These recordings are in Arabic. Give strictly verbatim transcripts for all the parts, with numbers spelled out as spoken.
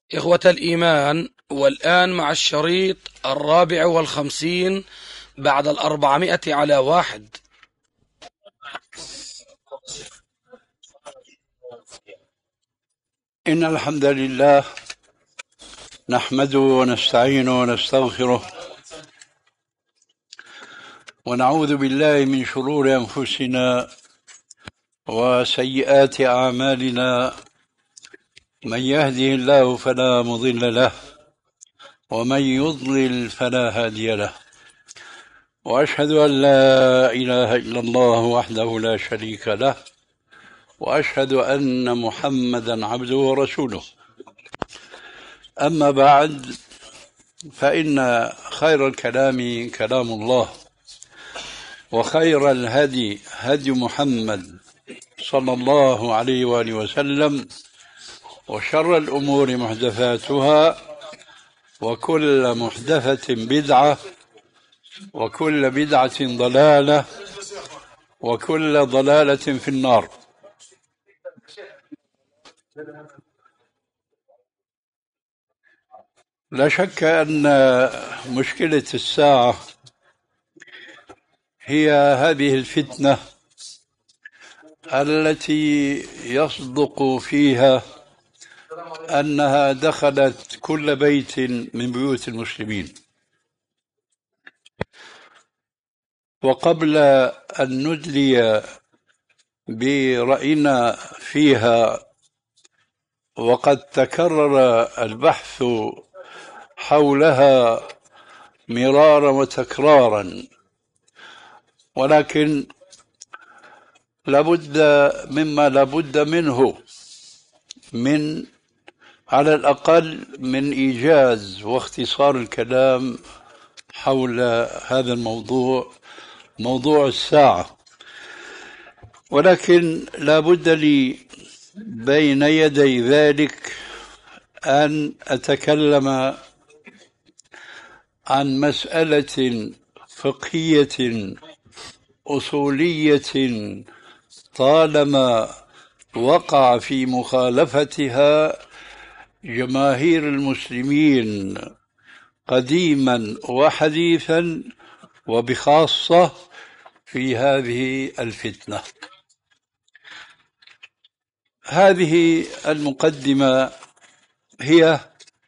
إخوة الإيمان، والآن مع الشريط الرابع والخمسين بعد الأربعمائة على واحد. إن الحمد لله نحمده ونستعينه ونستغفره ونعوذ بالله من شرور أنفسنا وسيئات أعمالنا. من يهده الله فلا مضل له ومن يضلل فلا هادي له، وأشهد أن لا إله إلا الله وحده لا شريك له، وأشهد أن محمدا عبده ورسوله. أما بعد، فإن خير الكلام كلام الله، وخير الهدي هدي محمد صلى الله عليه وآله وسلم، وشر الأمور محدثاتها، وكل محدثة بدعة، وكل بدعة ضلالة، وكل ضلالة في النار. لا شك أن مشكلة الساعة هي هذه الفتنة التي يصدق فيها أنها دخلت كل بيت من بيوت المسلمين. وقبل أن ندلي برأينا فيها، وقد تكرر البحث حولها مرارا وتكرارا، ولكن لابد مما لابد منه من على الأقل من إيجاز واختصار الكلام حول هذا الموضوع، موضوع الساعة. ولكن لابد لي بين يدي ذلك أن أتكلم عن مسألة فقهية أصولية طالما وقع في مخالفتها جماهير المسلمين قديما وحديثا، وبخاصة في هذه الفتنة. هذه المقدمة هي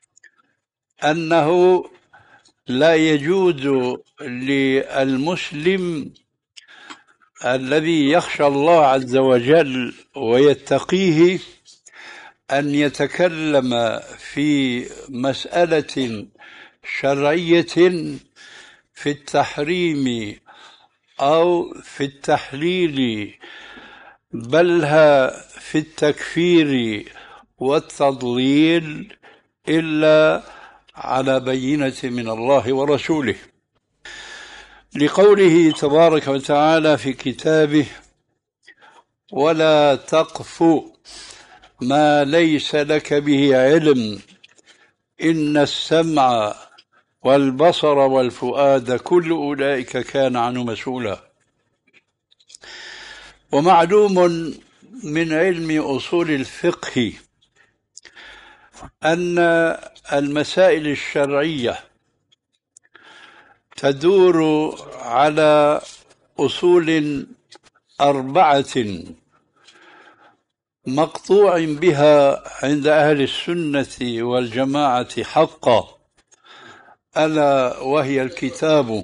أنه لا يجوز للمسلم الذي يخشى الله عز وجل ويتقيه أن يتكلم في مسألة شرعية في التحريم أو في التحليل، بل في التكفير والتضليل، إلا على بينة من الله ورسوله، لقوله تبارك وتعالى في كتابه: ولا تقف ما ليس لك به علم إن السمع والبصر والفؤاد كل أولئك كان عنه مسؤولا. ومعلوم من علم أصول الفقه أن المسائل الشرعية تدور على أصول أربعة مقطوع بها عند أهل السنة والجماعة حقا، ألا وهي الكتاب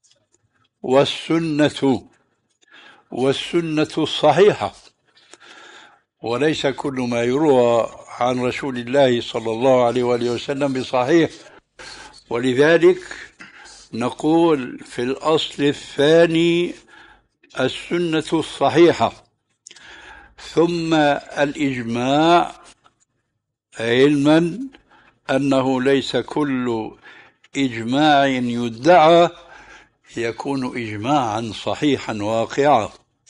والسنة، والسنة الصحيحة، وليس كل ما يروى عن رسول الله صلى الله عليه وآله وسلم بصحيح. ولذلك نقول في الأصل الثاني السنة الصحيحة، ثم الإجماع، علما أنه ليس كل إجماع يدعى يكون إجماعا صحيحا واقعا.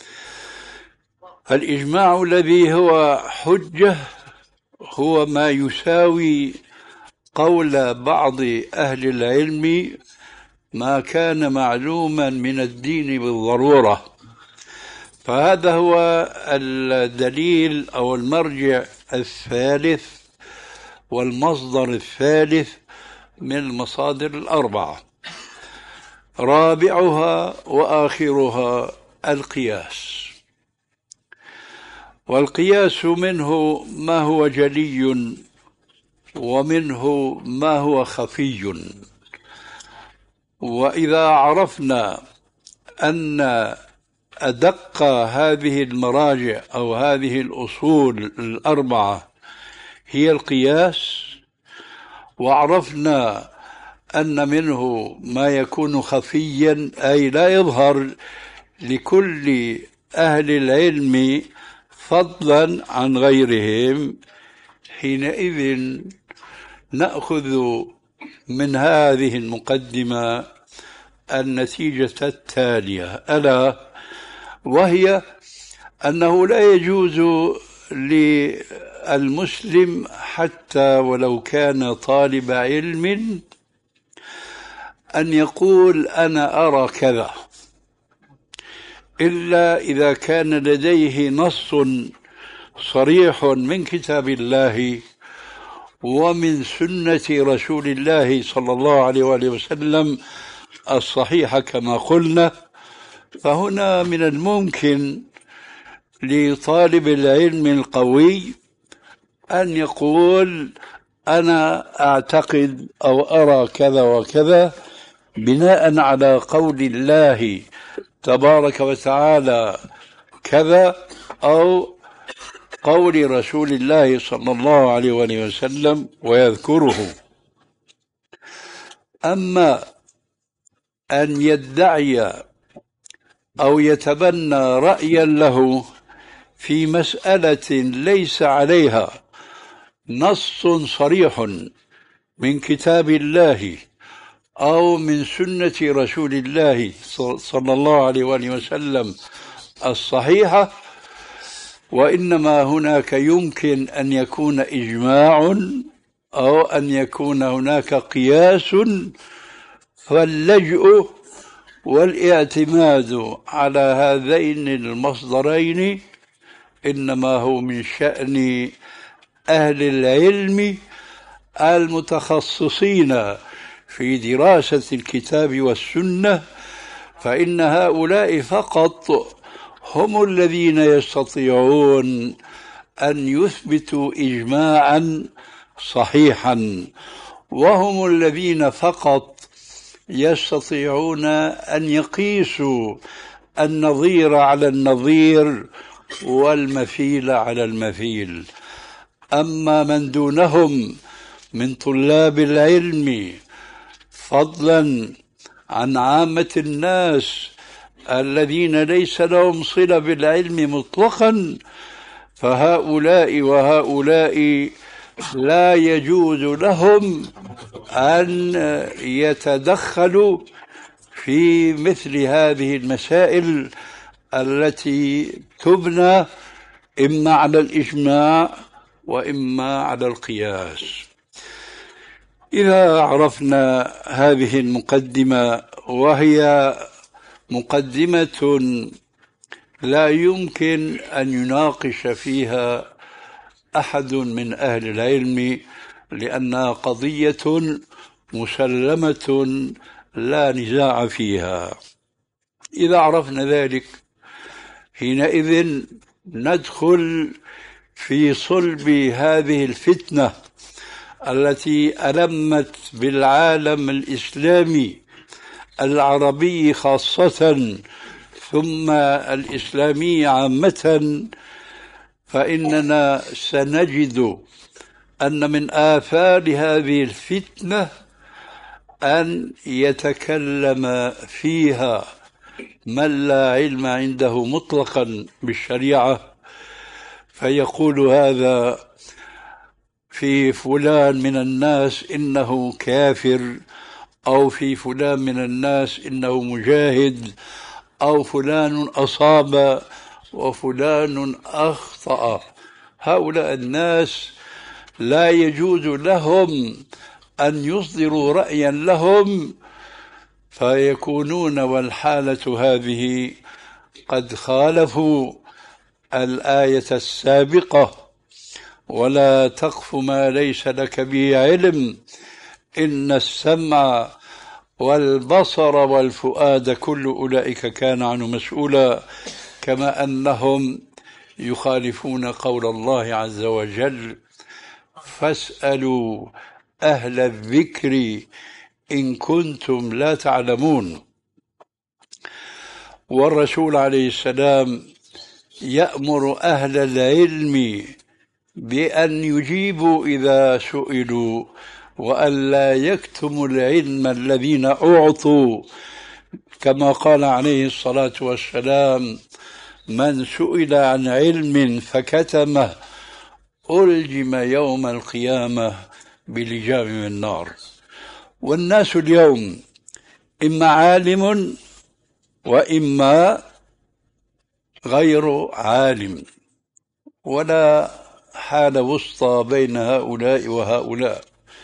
الإجماع الذي هو حجة هو ما يساوي قول بعض أهل العلم ما كان معلوما من الدين بالضرورة. فهذا هو الدليل أو المرجع الثالث والمصدر الثالث من المصادر الأربعة. رابعها وآخرها القياس. والقياس منه ما هو جلي ومنه ما هو خفي. وإذا عرفنا أن أدق هذه المراجع أو هذه الأصول الأربعة هي القياس، وعرفنا أن منه ما يكون خفيا أي لا يظهر لكل أهل العلم فضلا عن غيرهم، حينئذ نأخذ من هذه المقدمة النتيجة التالية، ألا وهي أنه لا يجوز للمسلم حتى ولو كان طالب علم أن يقول أنا أرى كذا، إلا إذا كان لديه نص صريح من كتاب الله ومن سنة رسول الله صلى الله عليه وآله وسلم الصحيحة كما قلنا. فهنا من الممكن لطالب العلم القوي أن يقول أنا أعتقد أو أرى كذا وكذا بناء على قول الله تبارك وتعالى كذا، أو قول رسول الله صلى الله عليه وآله وسلم ويذكره. أما أن يدعي أو يتبنى رأيا له في مسألة ليس عليها نص صريح من كتاب الله أو من سنة رسول الله صلى الله عليه وآله وسلم الصحيحة، وإنما هناك يمكن أن يكون إجماع أو أن يكون هناك قياس، فاللجؤ والاعتماد على هذين المصدرين إنما هو من شأن أهل العلم المتخصصين في دراسة الكتاب والسنة، فإن هؤلاء فقط هم الذين يستطيعون أن يثبتوا إجماعا صحيحا، وهم الذين فقط يستطيعون أن يقيسوا النظير على النظير والمثيل على المثيل. أما من دونهم من طلاب العلم فضلا عن عامة الناس الذين ليس لهم صلة بالعلم مطلقا، فهؤلاء وهؤلاء لا يجوز لهم أن يتدخلوا في مثل هذه المسائل التي تبنى إما على الإجماع وإما على القياس. إذا عرفنا هذه المقدمة، وهي مقدمة لا يمكن أن يناقش فيها أحد من أهل العلم لأنها قضية مسلمة لا نزاع فيها، إذا عرفنا ذلك حينئذ ندخل في صلب هذه الفتنة التي ألمت بالعالم الإسلامي العربي خاصة ثم الإسلامي عامة. فإننا سنجد أن من آثار هذه الفتنة أن يتكلم فيها من لا علم عنده مطلقا بالشريعة، فيقول هذا في فلان من الناس إنه كافر، أو في فلان من الناس إنه مجاهد، أو فلان أصاب وفلان أخطأ. هؤلاء الناس لا يجوز لهم أن يصدروا رأيا لهم، فيكونون والحالة هذه قد خالفوا الآية السابقة ولا تقف ما ليس لك به علم، إن السمع والبصر والفؤاد كل أولئك كان عنه مسؤولا. كما أنهم يخالفون قول الله عز وجل: فاسألوا أهل الذكر إن كنتم لا تعلمون. والرسول عليه السلام يأمر أهل العلم بأن يجيبوا إذا سئلوا، وأن لا يكتموا العلم الذين أعطوا، كما قال عليه الصلاة والسلام: من سئل عن علم فكتمه ألجم يوم القيامة بلجام من النار. والناس اليوم إما عالم وإما غير عالم، ولا حال وسطى بين هؤلاء وهؤلاء.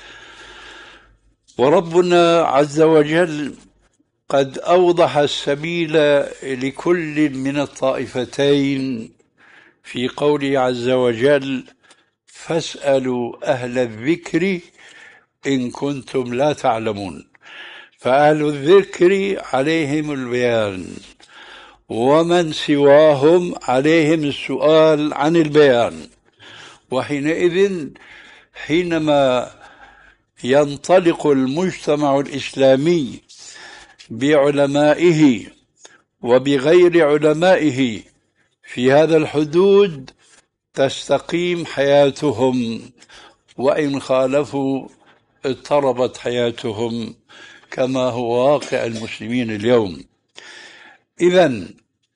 وربنا عز وجل قد أوضح السبيل لكل من الطائفتين في قوله عز وجل: فاسألوا أهل الذكر إن كنتم لا تعلمون. فأهل الذكر عليهم البيان، ومن سواهم عليهم السؤال عن البيان. وحينئذ حينما ينطلق المجتمع الإسلامي بعلمائه وبغير علمائه في هذا الحدود تستقيم حياتهم، وإن خالفوا اضطربت حياتهم، كما هو واقع المسلمين اليوم. إذن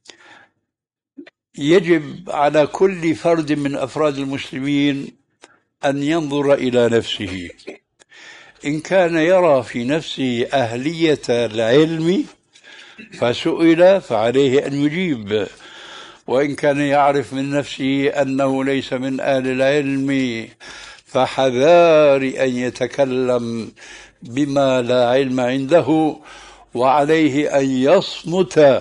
يجب على كل فرد من أفراد المسلمين أن ينظر إلى نفسه. إن كان يرى في نفسه أهلية العلم فسئل فعليه أن يجيب، وإن كان يعرف من نفسه أنه ليس من أهل العلم فحذار أن يتكلم بما لا علم عنده، وعليه أن يصمت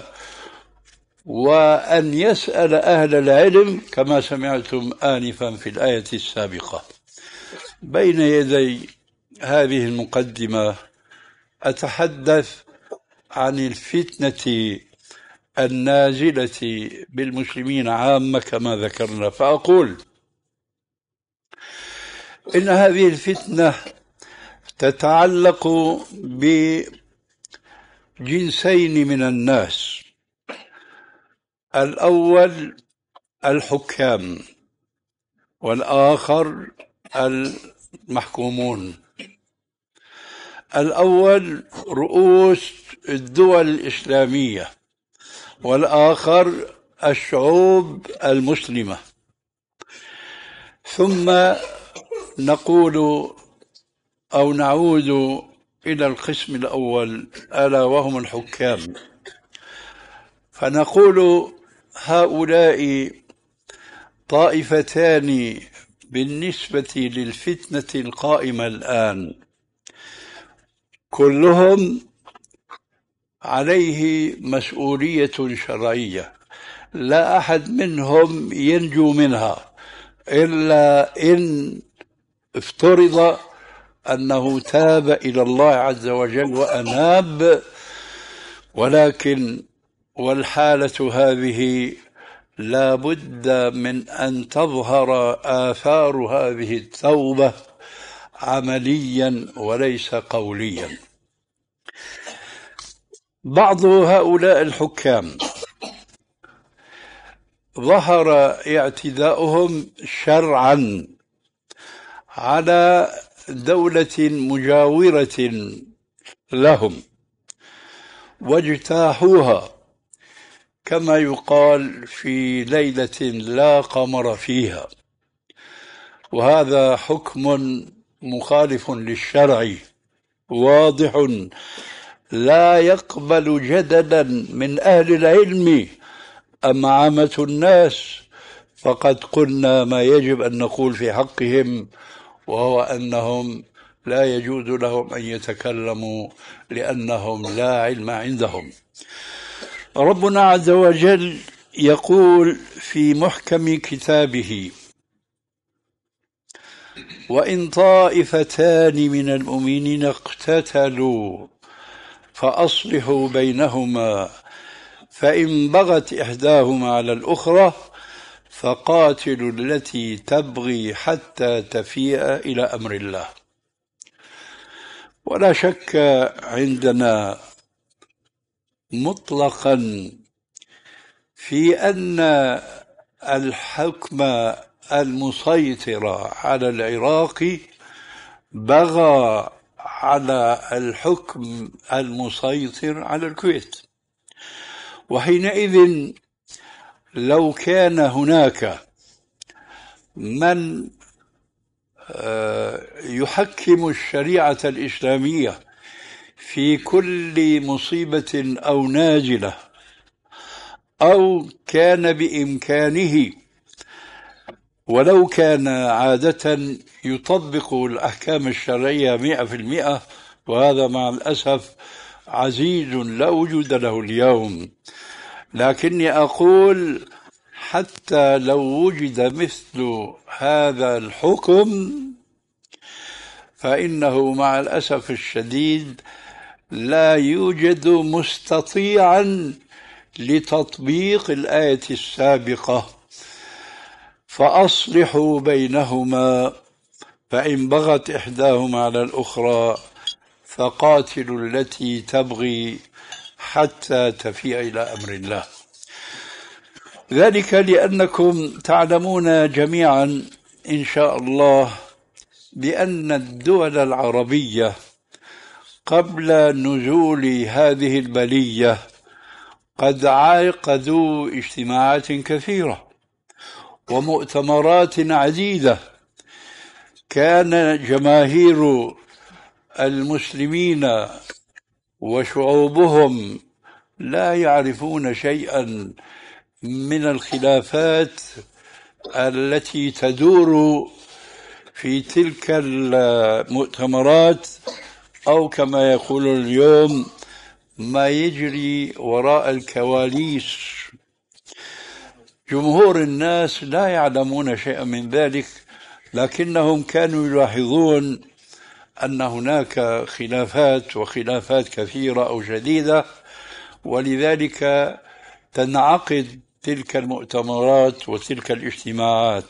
وأن يسأل أهل العلم، كما سمعتم آنفا في الآية السابقة. بين يدي هذه المقدمة أتحدث عن الفتنة النازلة بالمسلمين عامة كما ذكرنا، فأقول إن هذه الفتنة تتعلق بجنسين من الناس. الأول الحكام، والآخر المحكومون. الأول رؤوس الدول الإسلامية، والآخر الشعوب المسلمة. ثم نقول أو نعود إلى القسم الأول، ألا وهم الحكام. فنقول هؤلاء طائفتان بالنسبة للفتنة القائمة الآن، كلهم عليه مسؤولية شرعية، لا أحد منهم ينجو منها إلا إن افترض أنه تاب إلى الله عز وجل وأناب. ولكن والحالة هذه لا بد من أن تظهر آثار هذه التوبة عمليا وليس قوليا. بعض هؤلاء الحكام ظهر اعتداؤهم شرعا على دولة مجاورة لهم واجتاحوها، كما يقال في ليلة لا قمر فيها. وهذا حكم مخالف للشرع واضح لا يقبل جدلا من أهل العلم. أما عامة الناس فقد قلنا ما يجب أن نقول في حقهم، وهو أنهم لا يجوز لهم أن يتكلموا لأنهم لا علم عندهم. ربنا عز وجل يقول في محكم كتابه: وإن طائفتان من المؤمنين اقتتلوا فأصلحوا بينهما فإن بغت إحداهما على الأخرى فقاتلوا التي تبغي حتى تفيء إلى أمر الله. ولا شك عندنا مطلقا في أن الحكم المسيطر على العراق بغى على الحكم المسيطر على الكويت، وحينئذ لو كان هناك من يحكم الشريعة الإسلامية في كل مصيبة أو نازلة، أو كان بإمكانه ولو كان عادة يطبق الأحكام الشرعية مئة في المئة، وهذا مع الأسف عزيز لا وجود له اليوم، لكني أقول حتى لو وجد مثل هذا الحكم فإنه مع الأسف الشديد لا يوجد مستطيعا لتطبيق الآية السابقة: فأصلحوا بينهما فإن بغت إحداهما على الأخرى فقاتلوا التي تبغي حتى تفيء إلى أمر الله. ذلك لأنكم تعلمون جميعا إن شاء الله بأن الدول العربية قبل نزول هذه البلية قد عقدوا اجتماعات كثيرة ومؤتمرات عديدة، كان جماهير المسلمين وشعوبهم لا يعرفون شيئا من الخلافات التي تدور في تلك المؤتمرات، أو كما يقول اليوم ما يجري وراء الكواليس. جمهور الناس لا يعلمون شيئا من ذلك، لكنهم كانوا يلاحظون أن هناك خلافات وخلافات كثيرة أو شديدة، ولذلك تنعقد تلك المؤتمرات وتلك الاجتماعات.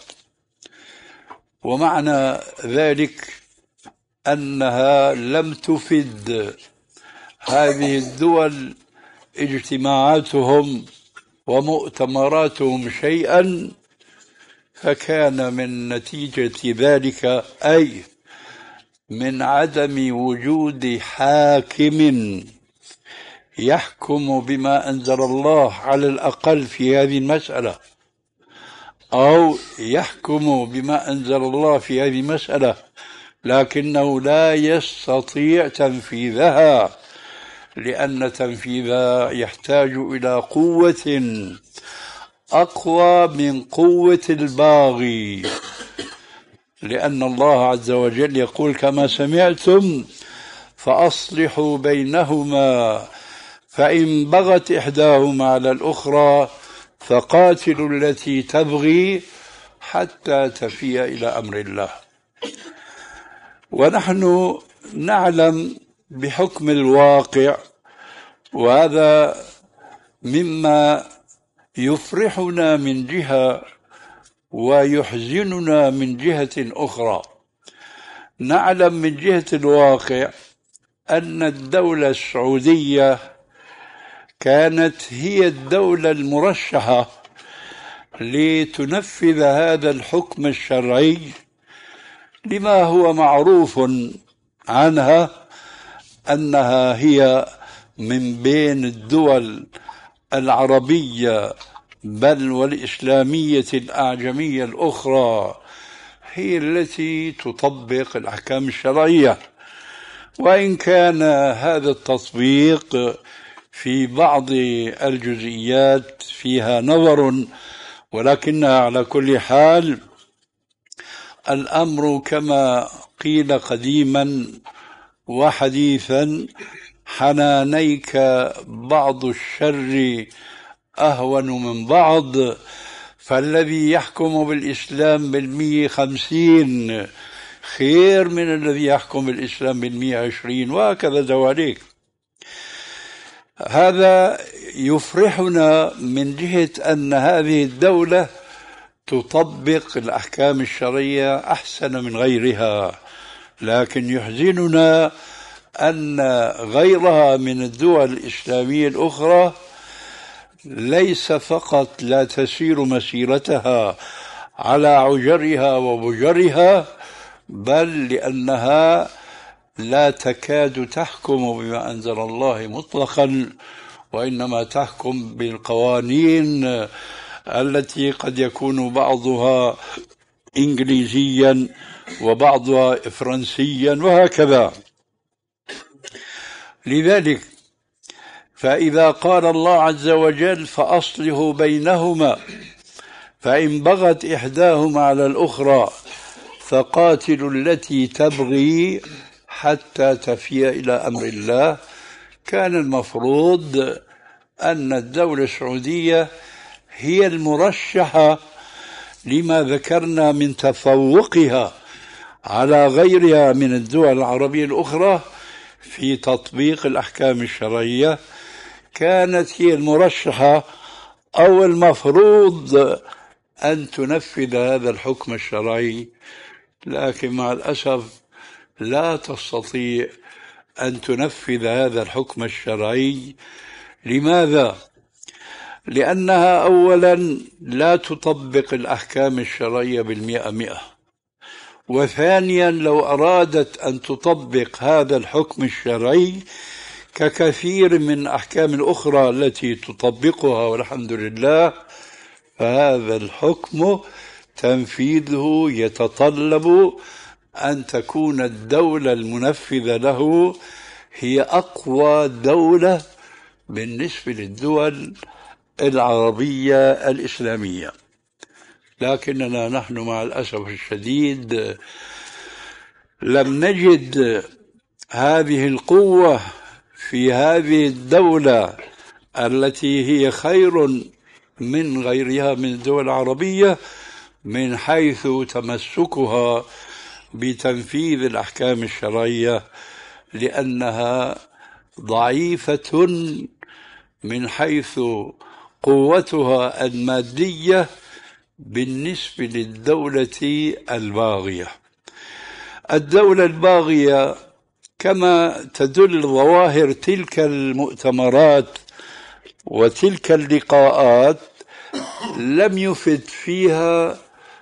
ومعنى ذلك أنها لم تفد هذه الدول اجتماعاتهم ومؤتمراتهم شيئا، فكان من نتيجة ذلك أي من عدم وجود حاكم يحكم بما أنزل الله على الأقل في هذه المسألة، أو يحكم بما أنزل الله في هذه المسألة لكنه لا يستطيع تنفيذها، لأن تنفيذها يحتاج إلى قوة أقوى من قوة الباغي، لأن الله عز وجل يقول كما سمعتم: فأصلحوا بينهما فإن بغت إحداهما على الأخرى فقاتلوا التي تبغي حتى تفيء إلى أمر الله. ونحن نعلم بحكم الواقع، وهذا مما يفرحنا من جهة ويحزننا من جهة أخرى. نعلم من جهة الواقع أن الدولة السعودية كانت هي الدولة المرشحة لتنفذ هذا الحكم الشرعي، لما هو معروف عنها أنها هي من بين الدول العربية بل والإسلامية الأعجمية الأخرى هي التي تطبق الأحكام الشرعية. وإن كان هذا التطبيق في بعض الجزئيات فيها نظر، ولكنها على كل حال الأمر كما قيل قديما وحديثا: حنانيك بعض الشر أهون من بعض، فالذي يحكم بالإسلام بالمية خمسين خير من الذي يحكم الإسلام بالمئة وعشرين، وهكذا دواليك. هذا يفرحنا من جهة أن هذه الدولة تطبق الأحكام الشرعية أحسن من غيرها، لكن يحزننا أن غيرها من الدول الإسلامية الأخرى ليس فقط لا تسير مسيرتها على عجرها وبجرها، بل لأنها لا تكاد تحكم بما أنزل الله مطلقا، وإنما تحكم بالقوانين التي قد يكون بعضها إنجليزيا وبعضها فرنسيا وهكذا. لذلك فإذا قال الله عز وجل فأصلحوا بينهما فإن بغت إحداهما على الأخرى فقاتلوا التي تبغي حتى تفيء إلى أمر الله، كان المفروض أن الدولة السعودية هي المرشحة لما ذكرنا من تفوقها على غيرها من الدول العربية الأخرى في تطبيق الأحكام الشرعية، كانت هي المرشحة أو المفروض أن تنفذ هذا الحكم الشرعي، لكن مع الأسف لا تستطيع أن تنفذ هذا الحكم الشرعي. لماذا؟ لأنها أولا لا تطبق الأحكام الشرعية بالمئة مئة، وثانيا لو أرادت أن تطبق هذا الحكم الشرعي ككثير من الأحكام الأخرى التي تطبقها والحمد لله، فهذا الحكم تنفيذه يتطلب أن تكون الدولة المنفذة له هي أقوى دولة بالنسبة للدول العربية الإسلامية. لكننا نحن مع الأسف الشديد لم نجد هذه القوة في هذه الدولة التي هي خير من غيرها من الدول العربية من حيث تمسكها بتنفيذ الأحكام الشرعية، لأنها ضعيفة من حيث قوتها المادية بالنسبة للدولة الباغية. الدولة الباغية كما تدل ظواهر تلك المؤتمرات وتلك اللقاءات لم يفد فيها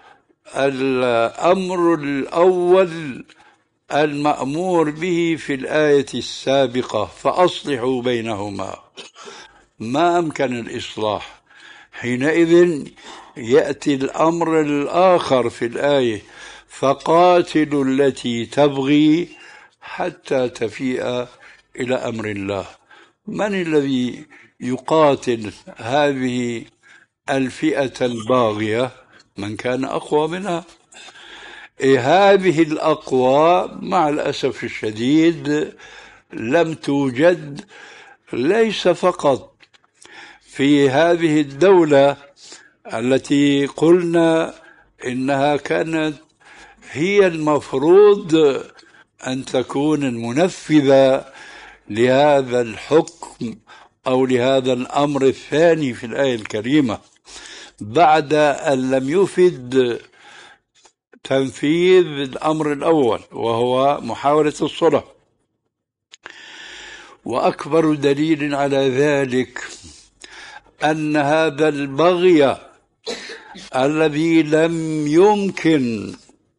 الأمر الأول المأمور به في الآية السابقة فأصلحوا بينهما، ما أمكن الإصلاح. حينئذ يأتي الأمر الآخر في الآية فقاتلوا التي تبغي حتى تفيء إلى أمر الله. من الذي يقاتل هذه الفئة الباغية؟ من كان أقوى منها. إيه هذه الأقوى مع الأسف الشديد لم توجد، ليس فقط في هذه الدولة التي قلنا إنها كانت هي المفروض أن تكون المنفذة لهذا الحكم أو لهذا الأمر الثاني في الآية الكريمة، بعد أن لم يفد تنفيذ الأمر الأول وهو محاولة الصلح. وأكبر دليل على ذلك أن هذا البغي الذي لم يمكن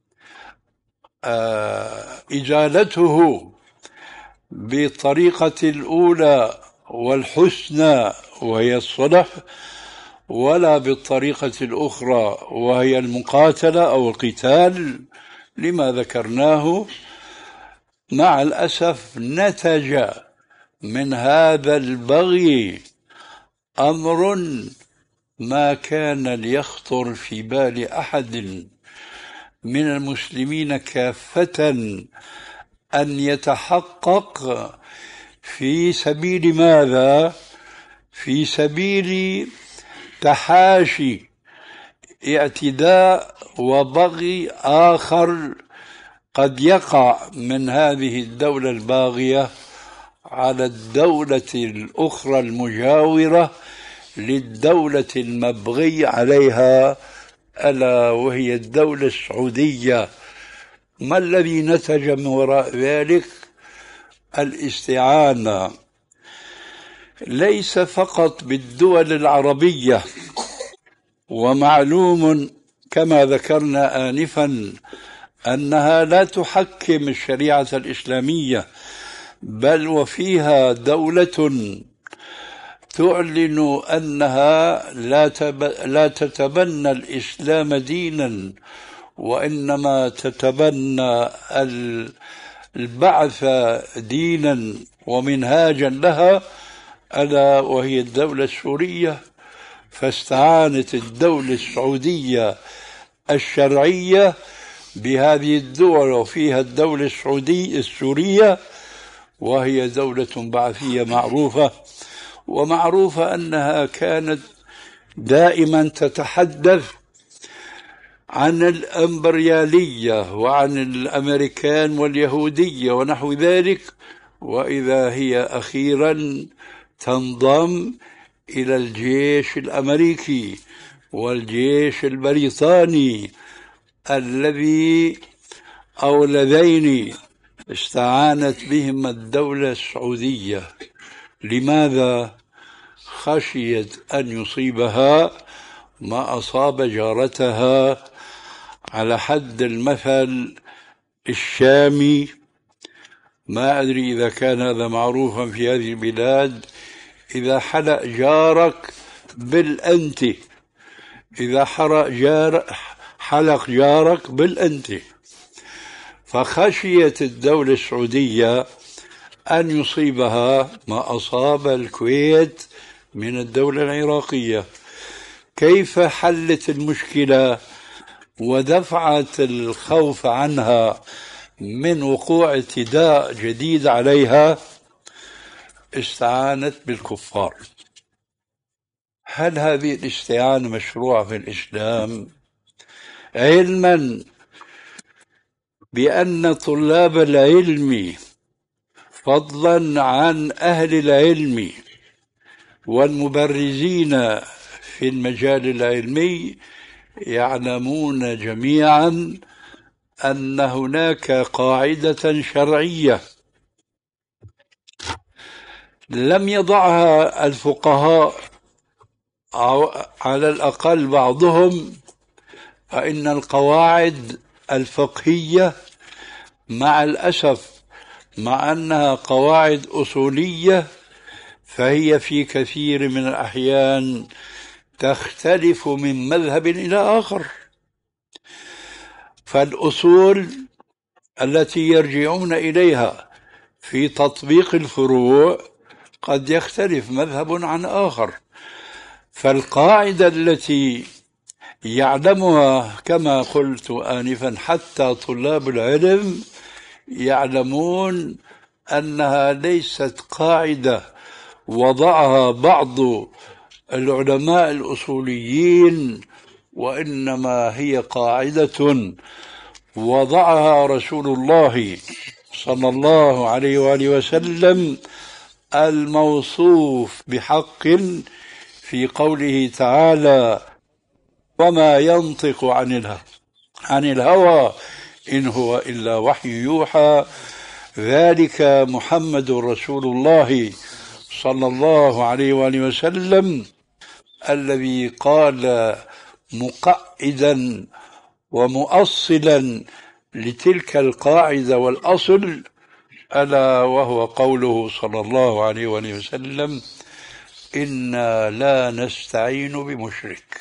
إزالته بالطريقة الأولى والحسنى وهي الصلح، ولا بالطريقة الأخرى وهي المقاتلة أو القتال لما ذكرناه، مع الأسف نتج من هذا البغي أمر ما كان ليخطر في بال أحد من المسلمين كافة أن يتحقق. في سبيل ماذا؟ في سبيل تحاشي اعتداء وبغي آخر قد يقع من هذه الدولة الباغية على الدولة الأخرى المجاورة للدولة المبغي عليها، ألا وهي الدولة السعودية. ما الذي نتج من وراء ذلك؟ الاستعانة ليس فقط بالدول العربية، ومعلوم كما ذكرنا آنفا أنها لا تحكم الشريعة الإسلامية، بل وفيها دولة تعلن أنها لا, تب... لا تتبنى الإسلام دينا، وإنما تتبنى البعث دينا ومنهاجا لها، ألا وهي الدولة السورية. فاستعانت الدولة السعودية الشرعية بهذه الدول، وفيها الدولة السعودية السورية، وهي دولة بعثية معروفة، ومعروفة أنها كانت دائما تتحدث عن الإمبريالية وعن الأمريكان واليهودية ونحو ذلك، وإذا هي أخيرا تنضم إلى الجيش الأمريكي والجيش البريطاني الذي أو اللذين استعانت بهم الدولة السعودية. لماذا؟ خشيت أن يصيبها ما أصاب جارتها، على حد المثل الشامي. ما أدري إذا كان هذا معروفا في هذه البلاد، إذا حلق جارك بالأنت، إذا حرق جار حلق جارك بالأنت. فخشيت الدولة السعودية أن يصيبها ما أصاب الكويت من الدولة العراقية. كيف حلت المشكلة ودفعت الخوف عنها من وقوع اعتداء جديد عليها؟ استعانت بالكفار. هل هذه الاستعانة مشروعة في الإسلام؟ علما بأن طلاب العلم فضلا عن أهل العلم والمبرزين في المجال العلمي يعلمون جميعا أن هناك قاعدة شرعية لم يضعها الفقهاء، أو على الأقل بعضهم، فإن القواعد الفقهية مع الأسف مع أنها قواعد أصولية فهي في كثير من الأحيان تختلف من مذهب إلى آخر. فالأصول التي يرجعون إليها في تطبيق الفروع قد يختلف مذهب عن آخر. فالقاعدة التي يعلمها كما قلت آنفا حتى طلاب العلم يعلمون أنها ليست قاعدة وضعها بعض العلماء الأصوليين، وإنما هي قاعدة وضعها رسول الله صلى الله عليه وآله وسلم الموصوف بحق في قوله تعالى: وما ينطق عن الهوى عن الهوى إن هو إلا وحي يوحى، ذلك محمد رسول الله صلى الله عليه وآله وسلم الذي قال مقعدا ومؤصلا لتلك القاعدة والأصل، ألا وهو قوله صلى الله عليه وآله وسلم: إنا لا نستعين بمشرك.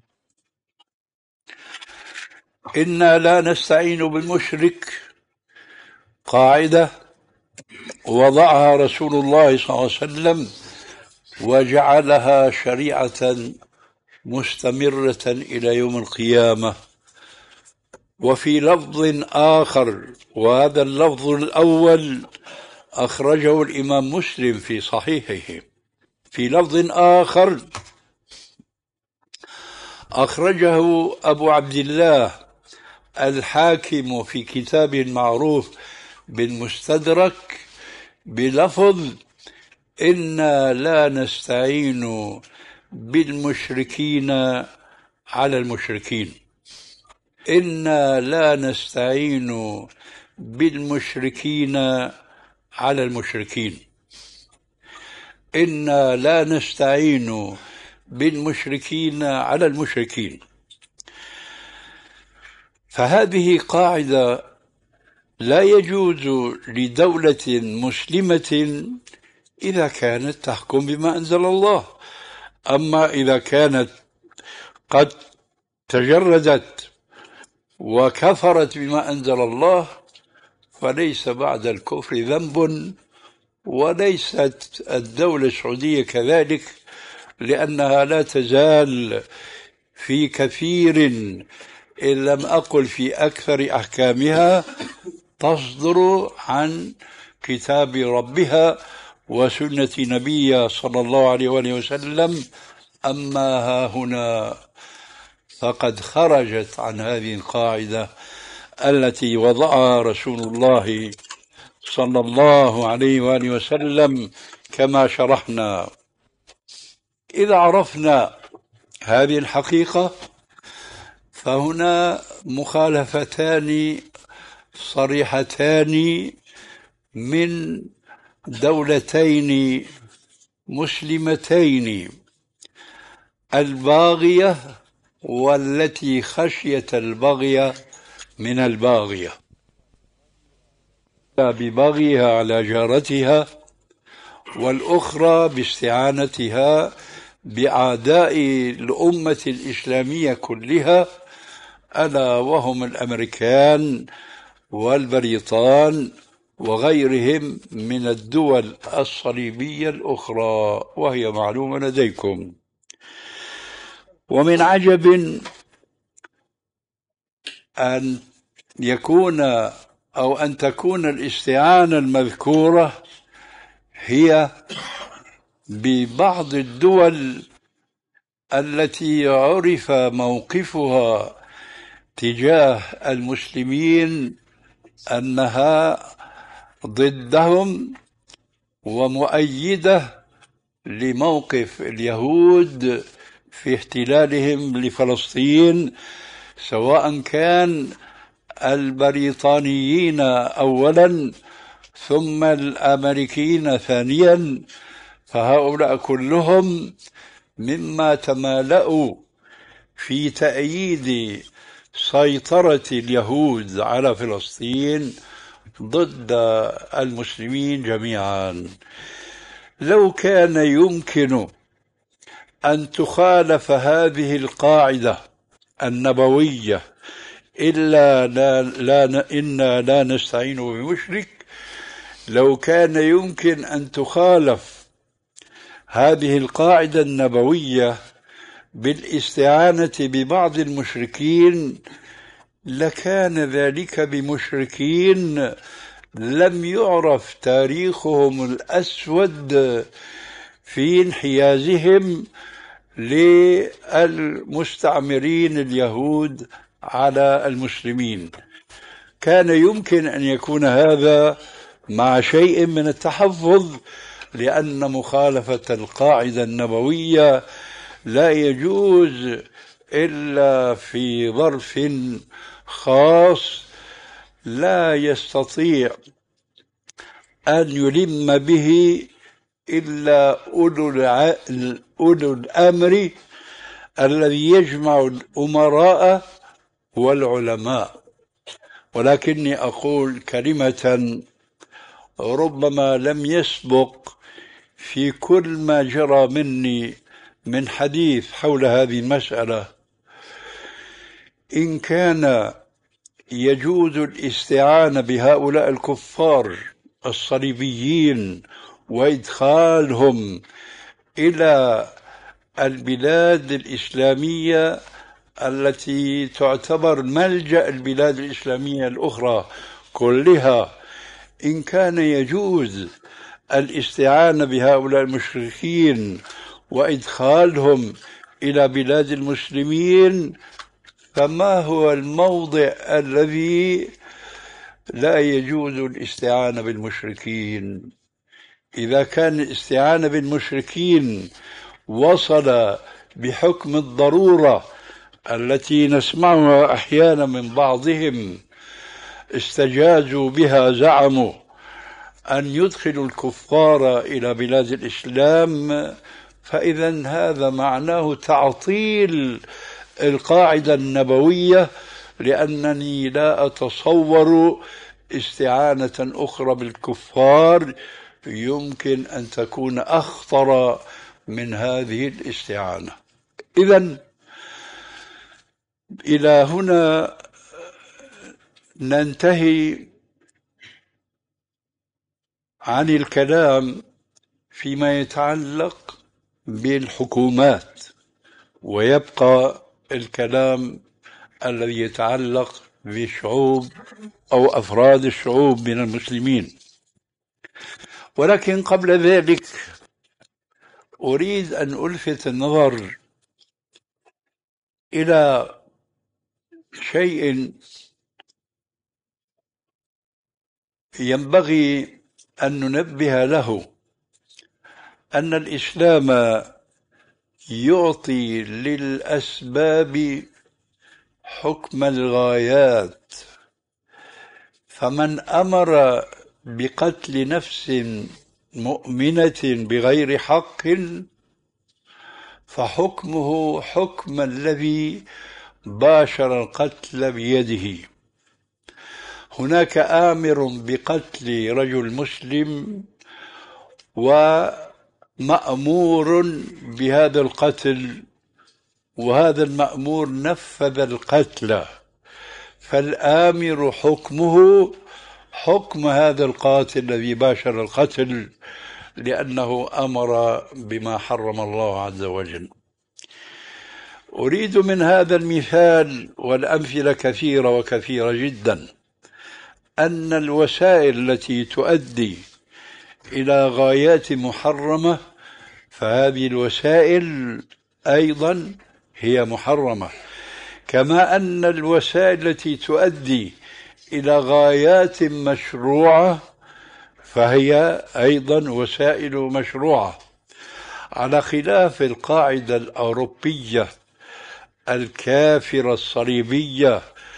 إنا لا نستعين بالمشرك قاعدة وضعها رسول الله صلى الله عليه وسلم وجعلها شريعة مستمرة إلى يوم القيامة. وفي لفظ آخر، وهذا اللفظ الأول أخرجه الإمام مسلم في صحيحه، في لفظ آخر أخرجه أبو عبد الله الحاكم في كتابه المعروف بالمستدرك بلفظ إنا لا نستعين بالمشركين على المشركين، إنا لا نستعين بالمشركين على المشركين، إنا لا نستعين بالمشركين على المشركين. فهذه قاعدة لا يجوز لدولة مسلمة إذا كانت تحكم بما أنزل الله. أما إذا كانت قد تجردت وكفرت بما أنزل الله فليس بعد الكفر ذنب، وليست الدولة السعودية كذلك، لأنها لا تزال في كثير إن لم أقل في أكثر أحكامها تصدر عن كتاب ربها وسنة نبيها صلى الله عليه وآله وسلم. أما ها هنا فقد خرجت عن هذه القاعدة التي وضعها رسول الله صلى الله عليه وآله وسلم كما شرحنا. إذا عرفنا هذه الحقيقة فهنا مخالفتان صريحتان من دولتين مسلمتين، الباغية والتي خشيت البغي من الباغية، ببغيها على جارتها، والأخرى باستعانتها بأعداء الأمة الإسلامية كلها، ألا وهم الأمريكان والبريطان وغيرهم من الدول الصليبية الأخرى، وهي معلومة لديكم. ومن عجب أن يكون أو أن تكون الاستعانة المذكورة هي ببعض الدول التي عرف موقفها تجاه المسلمين أنها ضدهم ومؤيدة لموقف اليهود في احتلالهم لفلسطين، سواء كان البريطانيين أولا ثم الأمريكيين ثانيا، فهؤلاء كلهم مما تمالأوا في تأييد سيطرة اليهود على فلسطين ضد المسلمين جميعا. لو كان يمكن أن تخالف هذه القاعدة النبوية إلا لا لا إنا لا نستعين بمشرك، لو كان يمكن أن تخالف هذه القاعدة النبوية بالاستعانة ببعض المشركين لكان ذلك بمشركين لم يعرف تاريخهم الأسود في انحيازهم للمستعمرين اليهود على المسلمين. كان يمكن أن يكون هذا مع شيء من التحفظ، لأن مخالفة القاعدة النبوية لا يجوز إلا في ظرف خاص لا يستطيع أن يلم به إلا أولو الأمر الذي يجمع الأمراء والعلماء. ولكني أقول كلمة ربما لم يسبق في كل ما جرى مني من حديث حول هذه المسألة. إن كان يجوز الاستعانة بهؤلاء الكفار الصليبيين وإدخالهم إلى البلاد الإسلامية التي تعتبر ملجأ البلاد الإسلامية الأخرى كلها، إن كان يجوز الاستعانة بهؤلاء المشركين وإدخالهم إلى بلاد المسلمين، فما هو الموضع الذي لا يجوز الاستعانة بالمشركين؟ إذا كان الاستعانة بالمشركين وصل بحكم الضرورة التي نسمعها أحيانا من بعضهم استجازوا بها، زعموا أن يدخلوا الكفار إلى بلاد الإسلام، فإذا هذا معناه تعطيل القاعدة النبوية، لأنني لا أتصور استعانة أخرى بالكفار يمكن أن تكون أخطر من هذه الاستعانة. إذن إلى هنا ننتهي عن الكلام فيما يتعلق بالحكومات، ويبقى الكلام الذي يتعلق بالشعوب أو أفراد الشعوب من المسلمين. ولكن قبل ذلك أريد أن ألفت النظر إلى شيء ينبغي أن ننبه له، أن الإسلام يعطي للأسباب حكم الغايات، فمن أمر بقتل نفس مؤمنة بغير حق فحكمه حكم الذي باشر القتل بيده. هناك آمر بقتل رجل مسلم ومأمور بهذا القتل، وهذا المأمور نفذ القتل، فالآمر حكمه حكم هذا القاتل الذي باشر القتل، لأنه أمر بما حرم الله عز وجل. أريد من هذا المثال، والأمثلة كثيرة وكثيرة جدا، أن الوسائل التي تؤدي إلى غايات محرمة فهذه الوسائل أيضا هي محرمة، كما أن الوسائل التي تؤدي إلى غايات مشروعة فهي أيضا وسائل مشروعة، على خلاف القاعدة الأوروبية الكافرة الصليبية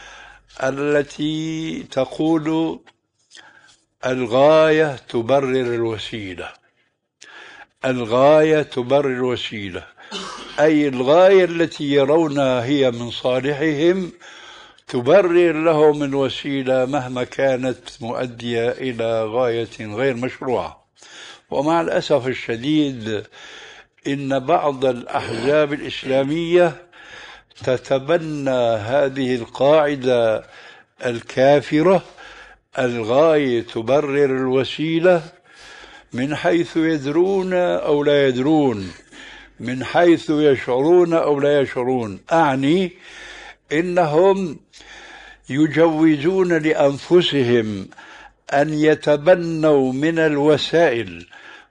التي تقول الغاية تبرر الوسيلة. الغاية تبرر الوسيلة، أي الغاية التي يرونها هي من صالحهم تبرر لهم الوسيلة مهما كانت مؤدية إلى غاية غير مشروعة. ومع الأسف الشديد إن بعض الأحزاب الإسلامية تتبنى هذه القاعدة الكافرة، الغاية تبرر الوسيلة، من حيث يدرون أو لا يدرون، من حيث يشعرون أو لا يشعرون. أعني إنهم يجوزون لأنفسهم أن يتبنوا من الوسائل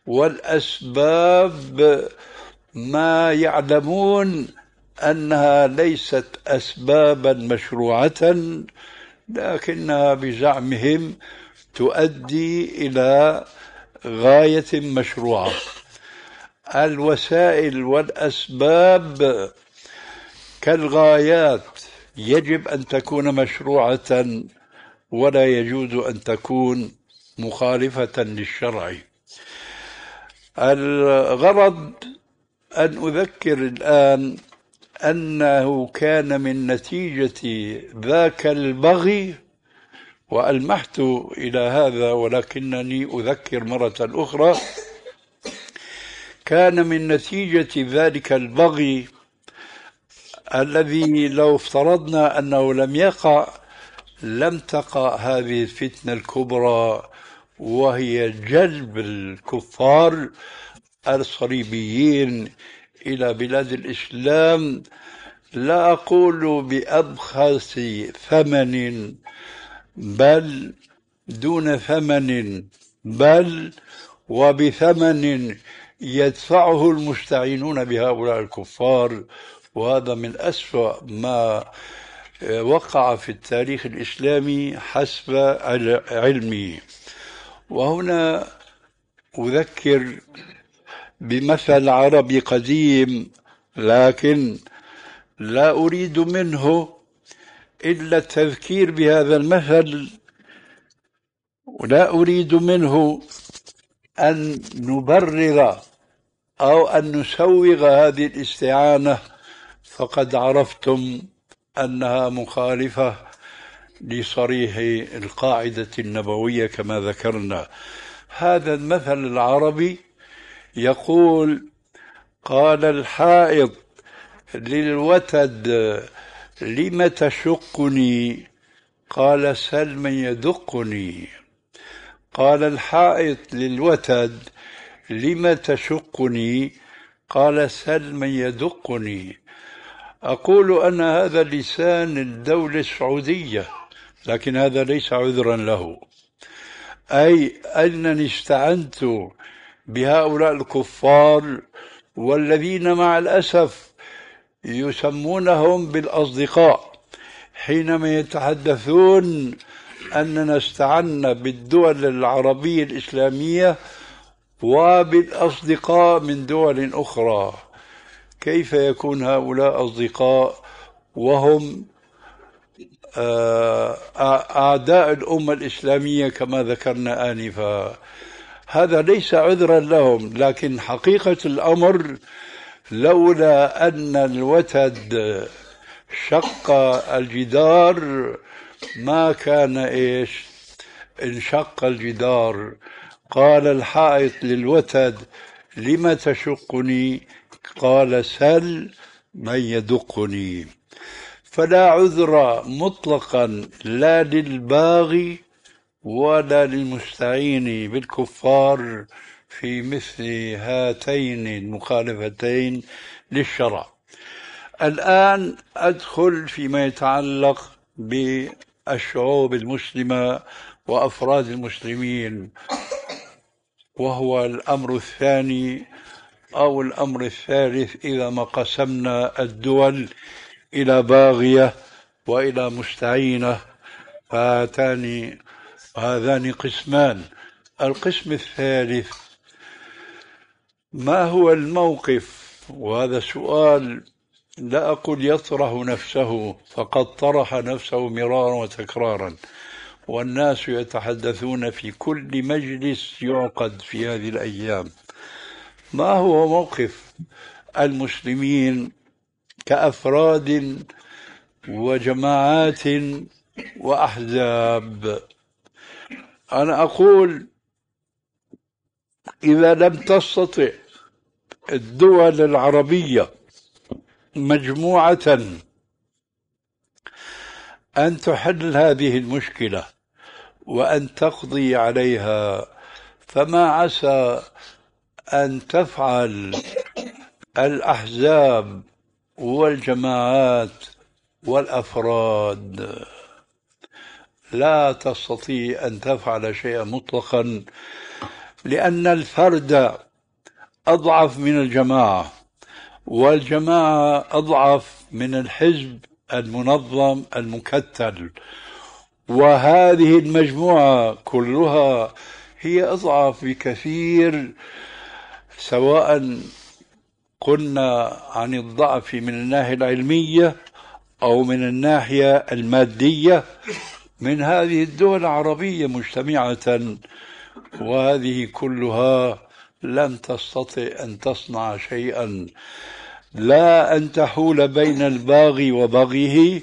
والأسباب ما يعلمون أنها ليست أسبابا مشروعة، لكنها بزعمهم تؤدي إلى غاية مشروعة. الوسائل والأسباب كالغايات يجب أن تكون مشروعة ولا يجوز أن تكون مخالفة للشرع. الغرض أن أذكر الآن أنه كان من نتيجة ذاك البغي، وألمحت إلى هذا ولكنني أذكر مرة أخرى، كان من نتيجة ذلك البغي الذي لو افترضنا أنه لم يقع لم تقع هذه الفتنة الكبرى، وهي جلب الكفار الصليبيين إلى بلاد الإسلام، لا أقول بأبخس ثمن بل دون ثمن، بل وبثمن يدفعه المستعينون بهؤلاء الكفار. وهذا من أسوأ ما وقع في التاريخ الإسلامي حسب علمي. وهنا أذكر بمثل عربي قديم، لكن لا أريد منه إلا التذكير بهذا المثل، ولا أريد منه أن نبرر أو أن نسوغ هذه الاستعانة، فقد عرفتم أنها مخالفة لصريح القاعدة النبوية كما ذكرنا. هذا المثل العربي يقول: قال الحائط للوتد لم تشقني؟ قال: سل من يدقني. قال الحائط للوتد لم تشقني؟ قال: سل من يدقني. أقول أن هذا لسان الدولة السعودية، لكن هذا ليس عذرا له، أي أنني استعنت بهؤلاء الكفار والذين مع الأسف يسمونهم بالأصدقاء حينما يتحدثون أننا استعنا بالدول العربية الإسلامية وبالأصدقاء من دول أخرى. كيف يكون هؤلاء أصدقاء وهم أعداء الأمة الإسلامية كما ذكرنا آنفا؟ هذا ليس عذرا لهم، لكن حقيقة الأمر لولا أن الوتد شق الجدار ما كان إيش انشق الجدار. قال الحائط للوتد لم تشقني؟ قال: سل من يدقني. فلا عذر مطلقا لا للباغي ولا للمستعين بالكفار في مثل هاتين المخالفتين للشرع. الآن أدخل فيما يتعلق بالشعوب المسلمة وأفراد المسلمين، وهو الأمر الثاني أو الأمر الثالث إذا ما قسمنا الدول إلى باغية وإلى مستعينة، فهاتان هذان قسمان. القسم الثالث: ما هو الموقف؟ وهذا سؤال لا أقول يطرح نفسه، فقد طرح نفسه مرارا وتكرارا، والناس يتحدثون في كل مجلس يعقد في هذه الأيام. ما هو موقف المسلمين كأفراد وجماعات وأحزاب؟ أنا أقول: إذا لم تستطع الدول العربية مجموعة أن تحل هذه المشكلة وأن تقضي عليها، فما عسى أن تفعل الأحزاب والجماعات والأفراد؟ لا تستطيع أن تفعل شيئا مطلقا، لأن الفرد أضعف من الجماعة، والجماعة أضعف من الحزب المنظم المكتل، وهذه المجموعة كلها هي أضعف بكثير، سواء قلنا عن الضعف من الناحية العلمية أو من الناحية المادية من هذه الدول العربية مجتمعة، وهذه كلها لم تستطع أن تصنع شيئا، لا أن تحول بين الباغي وبغيه،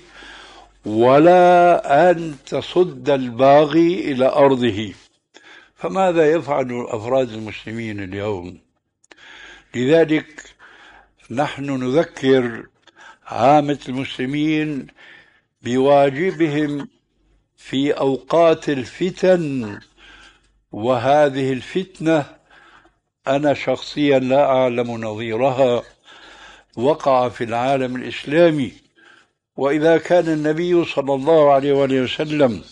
ولا أن تصد الباغي إلى أرضه. فماذا يفعل أفراد المسلمين اليوم؟ لذلك نحن نذكر عامة المسلمين بواجبهم في أوقات الفتن، وهذه الفتنة أنا شخصيا لا أعلم نظيرها وقع في العالم الإسلامي. وإذا كان النبي صلى الله عليه وآله وسلم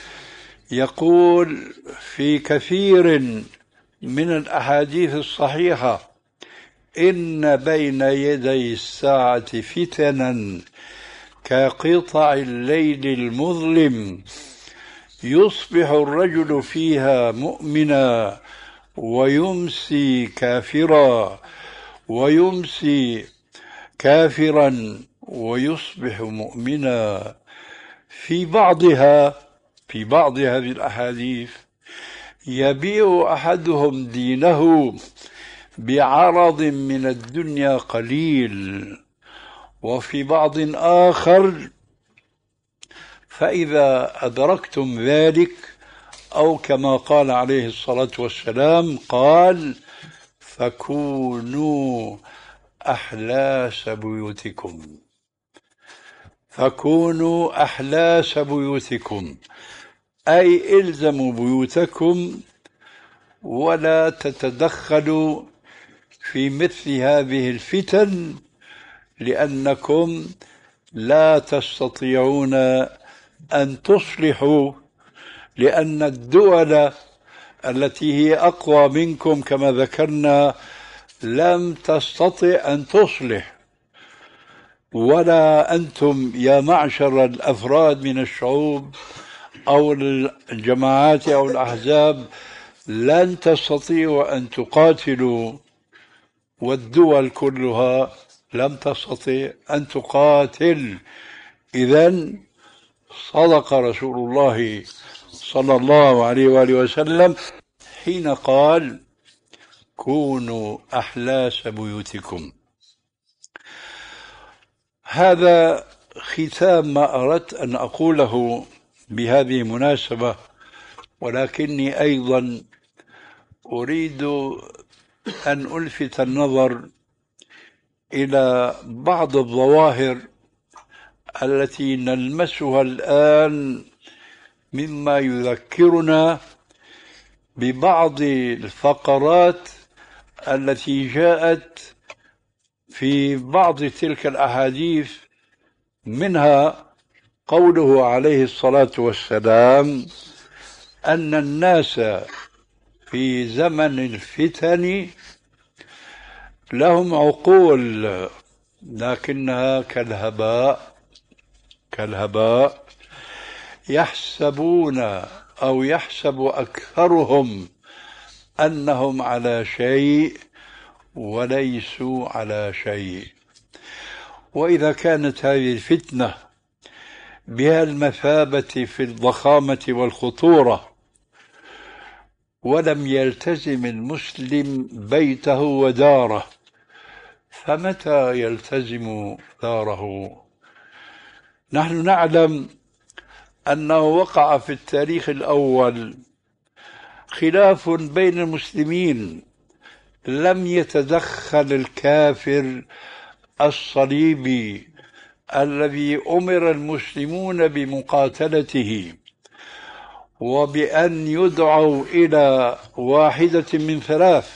يقول في كثير من الأحاديث الصحيحة: إن بين يدي الساعة فتنا كقطع الليل المظلم يصبح الرجل فيها مؤمنا ويمسي كافرا، ويمسي كافرا ويصبح مؤمنا. في بعضها في بعض هذه الأحاديث يبيع أحدهم دينه بعرض من الدنيا قليل، وفي بعض آخر فإذا أدركتم ذلك، أو كما قال عليه الصلاة والسلام قال: فكونوا أحلاس بيوتكم، فكونوا أحلاس بيوتكم، أي إلزموا بيوتكم ولا تتدخلوا في مثل هذه الفتن، لأنكم لا تستطيعون أن تصلحوا، لأن الدول التي هي أقوى منكم كما ذكرنا لم تستطع أن تصلح، ولا أنتم يا معشر الأفراد من الشعوب أو الجماعات أو الأحزاب لن تستطيعوا أن تقاتلوا، والدول كلها لم تستطع أن تقاتل. إذن صدق رسول الله صلى الله عليه وآله وسلم حين قال: كونوا أحلاس بيوتكم. هذا ختام ما أردت أن أقوله بهذه المناسبة، ولكني أيضا أريد أن ألفت النظر إلى بعض الظواهر التي نلمسها الآن مما يذكرنا ببعض الفقرات التي جاءت في بعض تلك الأحاديث، منها قوله عليه الصلاة والسلام أن الناس في زمن الفتن لهم عقول لكنها كالهباء كالهباء يحسبون أو يحسب أكثرهم أنهم على شيء وليسوا على شيء. وإذا كانت هذه الفتنة بها المثابة في الضخامة والخطورة ولم يلتزم المسلم بيته وداره، فمتى يلتزم داره؟ نحن نعلم أنه وقع في التاريخ الأول خلاف بين المسلمين، لم يتدخل الكافر الصليبي الذي أمر المسلمون بمقاتلته وبأن يدعوا إلى واحدة من ثلاث: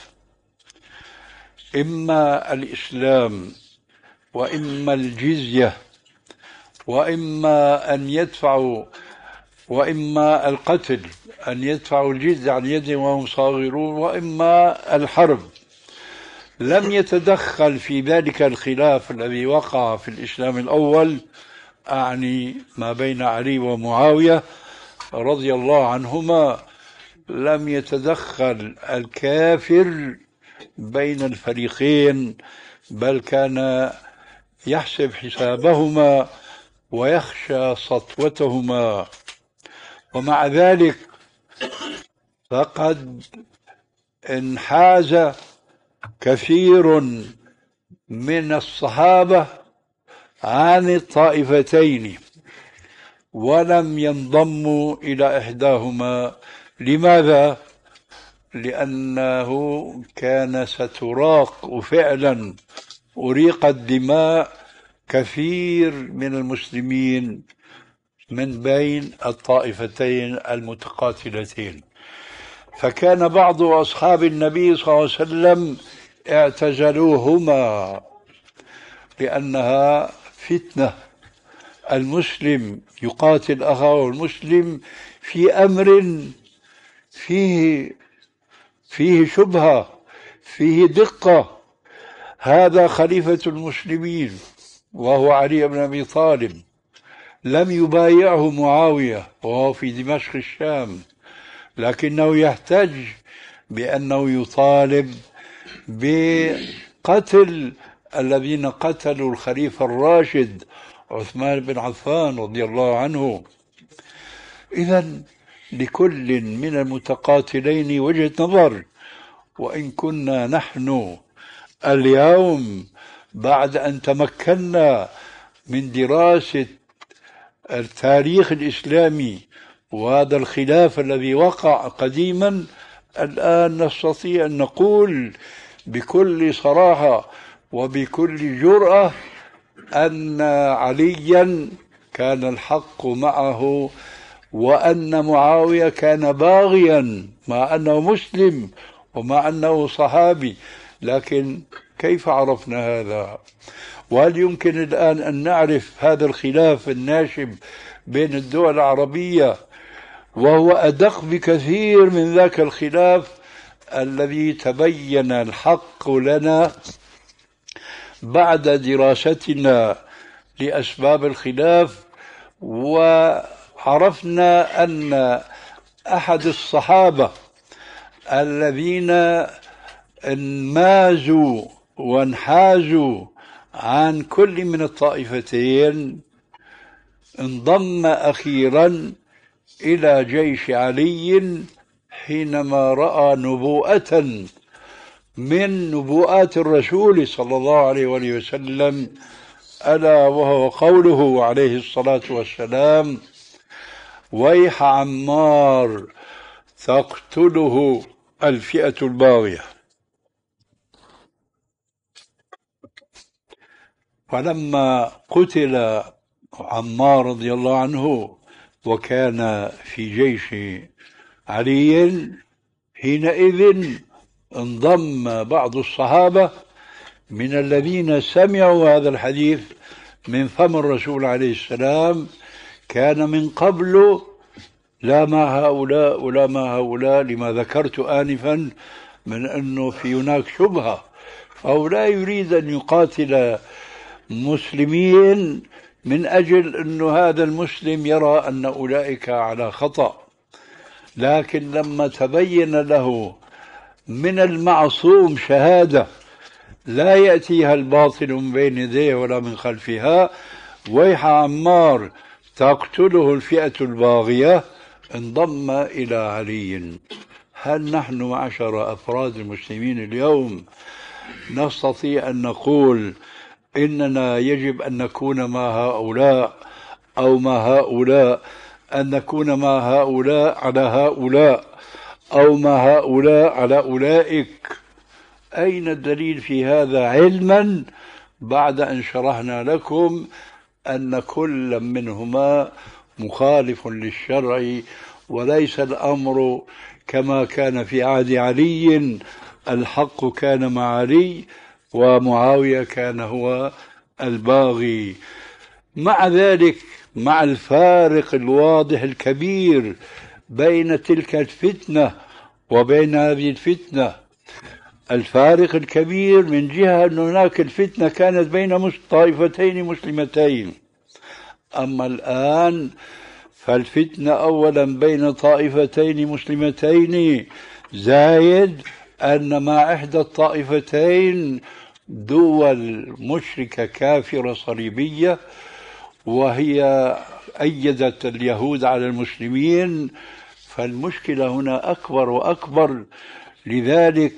إما الإسلام، وإما الجزية، وإما أن يدفعوا وإما القتل، أن يدفعوا الجزية عن يدهم وهم صاغرون، وإما الحرب. لم يتدخل في ذلك الخلاف الذي وقع في الإسلام الأول، أعني ما بين علي ومعاوية رضي الله عنهما، لم يتدخل الكافر بين الفريقين، بل كان يحسب حسابهما ويخشى سطوتهما. ومع ذلك فقد انحاز كثير من الصحابة عن الطائفتين ولم ينضموا إلى إحداهما. لماذا؟ لأنه كان ستراق، وفعلا أريقت دماء كثير من المسلمين من بين الطائفتين المتقاتلتين. فكان بعض أصحاب النبي صلى الله عليه وسلم اعتزلوهما لأنها فتنة. المسلم يقاتل أخاه المسلم في أمر فيه فيه شبهة، فيه دقة. هذا خليفة المسلمين وهو علي بن أبي طالب، لم يبايعه معاوية وهو في دمشق الشام، لكنه يحتج بأنه يطالب بقتل الذين قتلوا الخليفة الراشد عثمان بن عفان رضي الله عنه. إذن لكل من المتقاتلين وجهة نظر، وإن كنا نحن اليوم بعد أن تمكنا من دراسة التاريخ الإسلامي وهذا الخلاف الذي وقع قديما، الآن نستطيع أن نقول بكل صراحة وبكل جرأة أن عليا كان الحق معه، وأن معاوية كان باغيا مع أنه مسلم ومع أنه صحابي. لكن كيف عرفنا هذا؟ وهل يمكن الآن أن نعرف هذا الخلاف الناشب بين الدول العربية وهو أدق بكثير من ذاك الخلاف الذي تبين الحق لنا بعد دراستنا لأسباب الخلاف، وعرفنا أن أحد الصحابة الذين انمازوا وانحازوا عن كل من الطائفتين انضم أخيرا إلى جيش علي حينما رأى نبوءة من نبوءات الرسول صلى الله عليه وآله وسلم، ألا وهو قوله عليه الصلاة والسلام: ويح عمار تقتله الفئة الباغية. فلما قتل عمار رضي الله عنه وكان في جيش علي، حينئذ انضم بعض الصحابة من الذين سمعوا هذا الحديث من فم الرسول عليه السلام، كان من قبل لا ما هؤلاء ولا ما هؤلاء، لما ذكرت آنفا من أنه في هناك شبهة، فهو لا يريد أن يقاتل مسلمين من أجل أن هذا المسلم يرى أن أولئك على خطأ. لكن لما تبين له من المعصوم شهادة لا يأتيها الباطل من بين يديه ولا من خلفها، ويح عمار تقتله الفئة الباغية، انضم إلى علي. هل نحن معشر أفراد المسلمين اليوم نستطيع أن نقول إننا يجب أن نكون مع هؤلاء أو مع هؤلاء، أن نكون مع هؤلاء على هؤلاء أو مع هؤلاء على أولئك؟ أين الدليل في هذا، علما بعد أن شرحنا لكم أن كل منهما مخالف للشرع، وليس الأمر كما كان في عهد علي، الحق كان مع علي ومعاوية كان هو الباغي. مع ذلك، مع الفارق الواضح الكبير بين تلك الفتنة وبين هذه الفتنة، الفارق الكبير من جهة أن هناك الفتنة كانت بين طائفتين مسلمتين، أما الآن فالفتنة أولا بين طائفتين مسلمتين، زايد أن مع إحدى الطائفتين دول مشركة كافرة صليبية، وهي أيدت اليهود على المسلمين، فالمشكلة هنا أكبر وأكبر. لذلك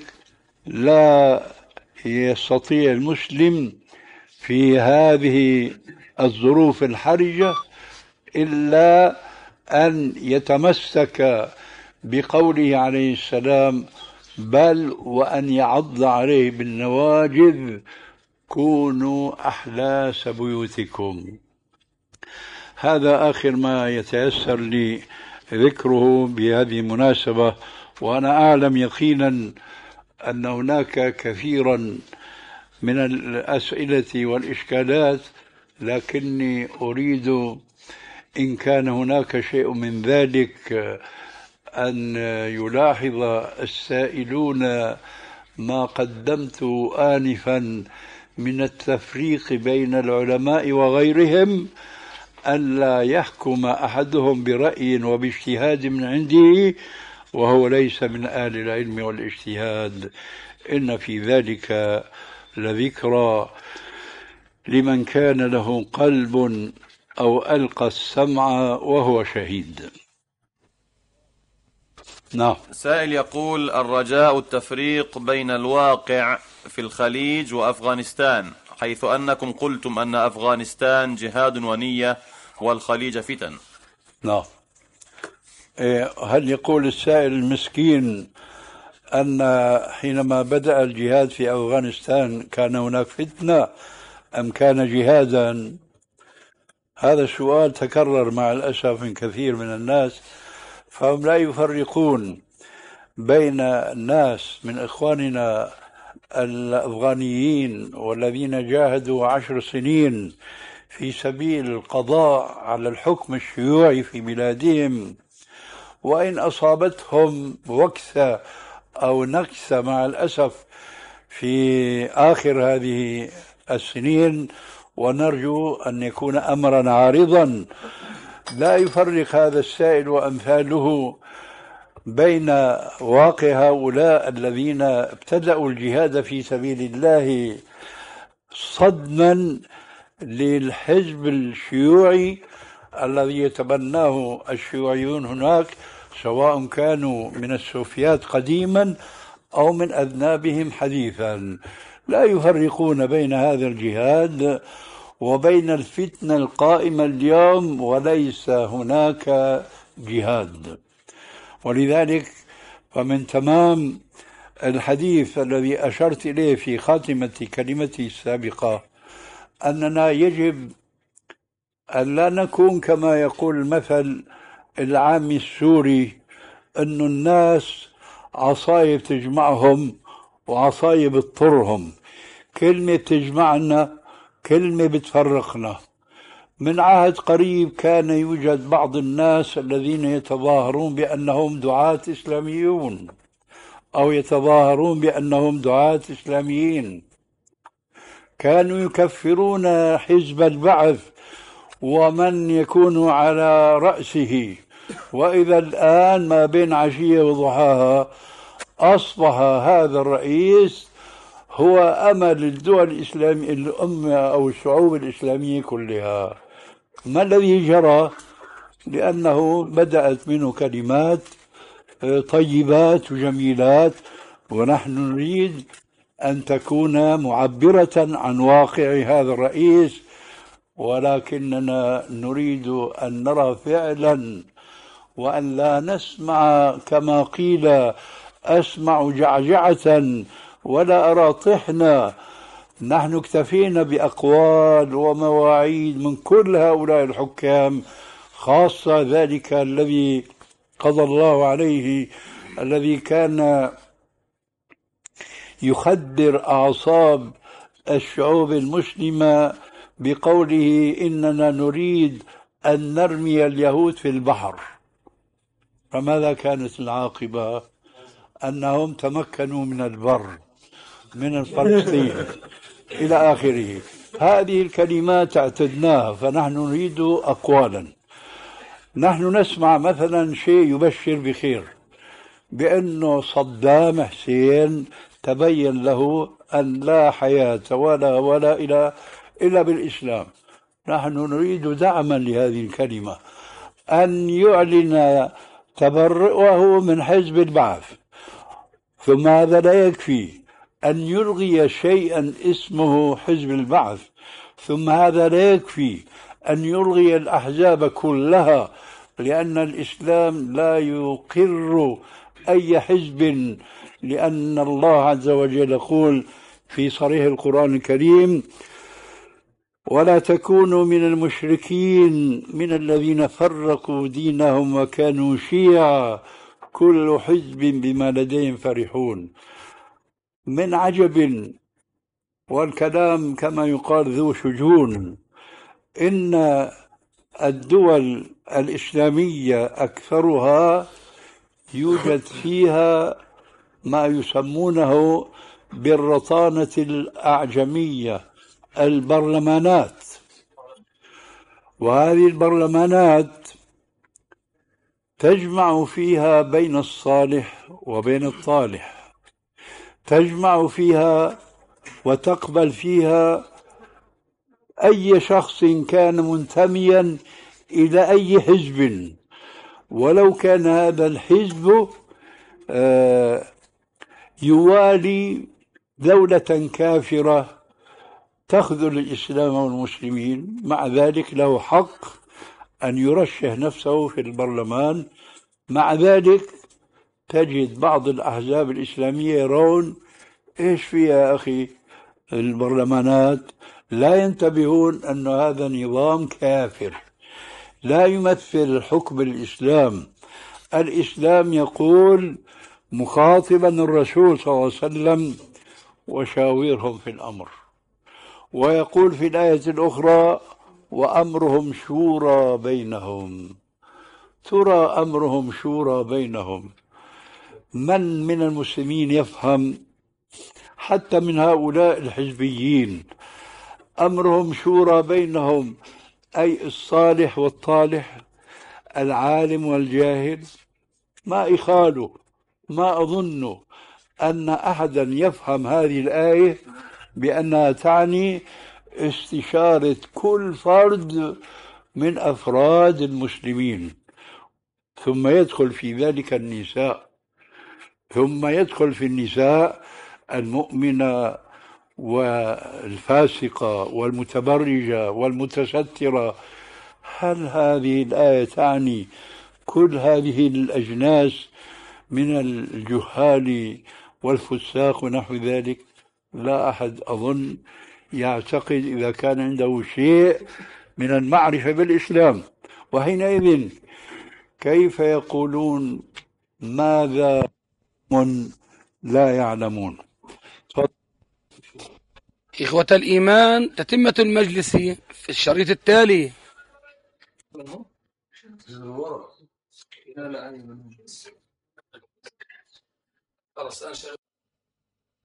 لا يستطيع المسلم في هذه الظروف الحرجة إلا أن يتمسك بقوله عليه السلام: بل وأن يعض عليه بالنواجذ كونوا أحلاس بيوتكم. هذا آخر ما يتيسر لي ذكره بهذه المناسبة، وأنا أعلم يقينا أن هناك كثيرا من الأسئلة والإشكالات، لكني أريد إن كان هناك شيء من ذلك أن يلاحظ السائلون ما قدمت آنفا من التفريق بين العلماء وغيرهم، ألا يحكم أحدهم برأي وباجتهاد من عنده وهو ليس من أهل العلم والاجتهاد. إن في ذلك لذكرى لمن كان له قلب أو ألقى السمع وهو شهيد. نعم. سائل يقول: الرجاء التفريق بين الواقع في الخليج وأفغانستان، حيث أنكم قلتم أن أفغانستان جهاد ونية والخليج فتن. نعم. هل يقول السائل المسكين أن حينما بدأ الجهاد في أفغانستان كان هناك فتنة أم كان جهادا؟ هذا السؤال تكرر مع الأسف من كثير من الناس، فهم لا يفرقون بين الناس من إخواننا الأفغانيين والذين جاهدوا عشر سنين في سبيل القضاء على الحكم الشيوعي في بلادهم، وإن أصابتهم وكسة أو نكسة مع الأسف في آخر هذه السنين، ونرجو أن يكون أمرا عارضا. لا يفرق هذا السائل وأمثاله بين واقع هؤلاء الذين ابتدأوا الجهاد في سبيل الله صدما للحزب الشيوعي الذي يتبناه الشيوعيون هناك، سواء كانوا من السوفيات قديما أو من أذنابهم حديثا. لا يفرقون بين هذا الجهاد وبين الفتنة القائمة اليوم، وليس هناك جهاد. ولذلك فمن تمام الحديث الذي أشرت إليه في خاتمة كلمتي السابقة أننا يجب أن لا نكون كما يقول المثل العامي السوري، أن الناس عصايب تجمعهم وعصايب بتضرهم، كلمة بتجمعنا كلمة بتفرقنا. من عهد قريب كان يوجد بعض الناس الذين يتظاهرون بأنهم دعاة إسلاميون أو يتظاهرون بأنهم دعاة إسلاميين، كانوا يكفرون حزب البعث ومن يكون على رأسه، وإذا الآن ما بين عشية وضحاها أصبح هذا الرئيس هو أمل الدول الإسلامية الأمة أو الشعوب الإسلامية كلها. ما الذي جرى؟ لأنه بدأت منه كلمات طيبات وجميلات، ونحن نريد أن تكون معبرة عن واقع هذا الرئيس، ولكننا نريد أن نرى فعلا وأن لا نسمع كما قيل أسمع جعجعة ولا أرى طحنا. نحن اكتفينا بأقوال ومواعيد من كل هؤلاء الحكام، خاصة ذلك الذي قضى الله عليه، الذي كان يخدر أعصاب الشعوب المسلمة بقوله إننا نريد أن نرمي اليهود في البحر. فماذا كانت العاقبة؟ أنهم تمكنوا من البر من فلسطين إلى آخره. هذه الكلمات اعتدناها، فنحن نريد أقوالا. نحن نسمع مثلا شيء يبشر بخير، بأنه صدام حسين تبين له أن لا حياة ولا ولا إلى إلا بالإسلام. نحن نريد دعما لهذه الكلمة، أن يعلن تبرؤه من حزب البعث. ثم هذا لا يكفي، أن يلغي شيئا اسمه حزب البعث. ثم هذا لا يكفي، أن يلغي الأحزاب كلها، لأن الإسلام لا يقر أي حزب، لأن الله عز وجل يقول في صريح القرآن الكريم: ولا تكونوا من المشركين من الذين فرقوا دينهم وكانوا شيعا كل حزب بما لديهم فرحون. من عجب، والكلام كما يقال ذو شجون، إن الدول الإسلامية أكثرها يوجد فيها ما يسمونه بالرطانة الأعجمية، البرلمانات. وهذه البرلمانات تجمع فيها بين الصالح وبين الطالح، تجمع فيها وتقبل فيها أي شخص كان منتميا إلى أي حزب، ولو كان هذا الحزب يوالي دولة كافرة تخذل الإسلام والمسلمين، مع ذلك له حق أن يرشح نفسه في البرلمان. مع ذلك تجد بعض الأحزاب الإسلامية يرون إيش فيها يا أخي البرلمانات، لا ينتبهون أن هذا نظام كافر لا يمثل حكم الإسلام. الإسلام يقول مخاطبا الرسول صلى الله عليه وسلم وشاورهم في الأمر، ويقول في الآية الأخرى وأمرهم شورى بينهم. ترى أمرهم شورى بينهم، من من المسلمين يفهم حتى من هؤلاء الحزبيين أمرهم شورى بينهم أي الصالح والطالح، العالم والجاهل؟ ما إخاله، ما أظن أن أحدا يفهم هذه الآية بأنها تعني استشارة كل فرد من أفراد المسلمين، ثم يدخل في ذلك النساء، ثم يدخل في النساء المؤمنة والفاسقة والمتبرجة والمتسترة. هل هذه الآية تعني كل هذه الأجناس من الجهال والفساق ونحو ذلك؟ لا أحد أظن يعتقد إذا كان عنده شيء من المعرفة بالإسلام. وحينئذ كيف يقولون ماذا هم لا يعلمون؟ إخوة الإيمان، تتمة المجلس في الشريط التالي.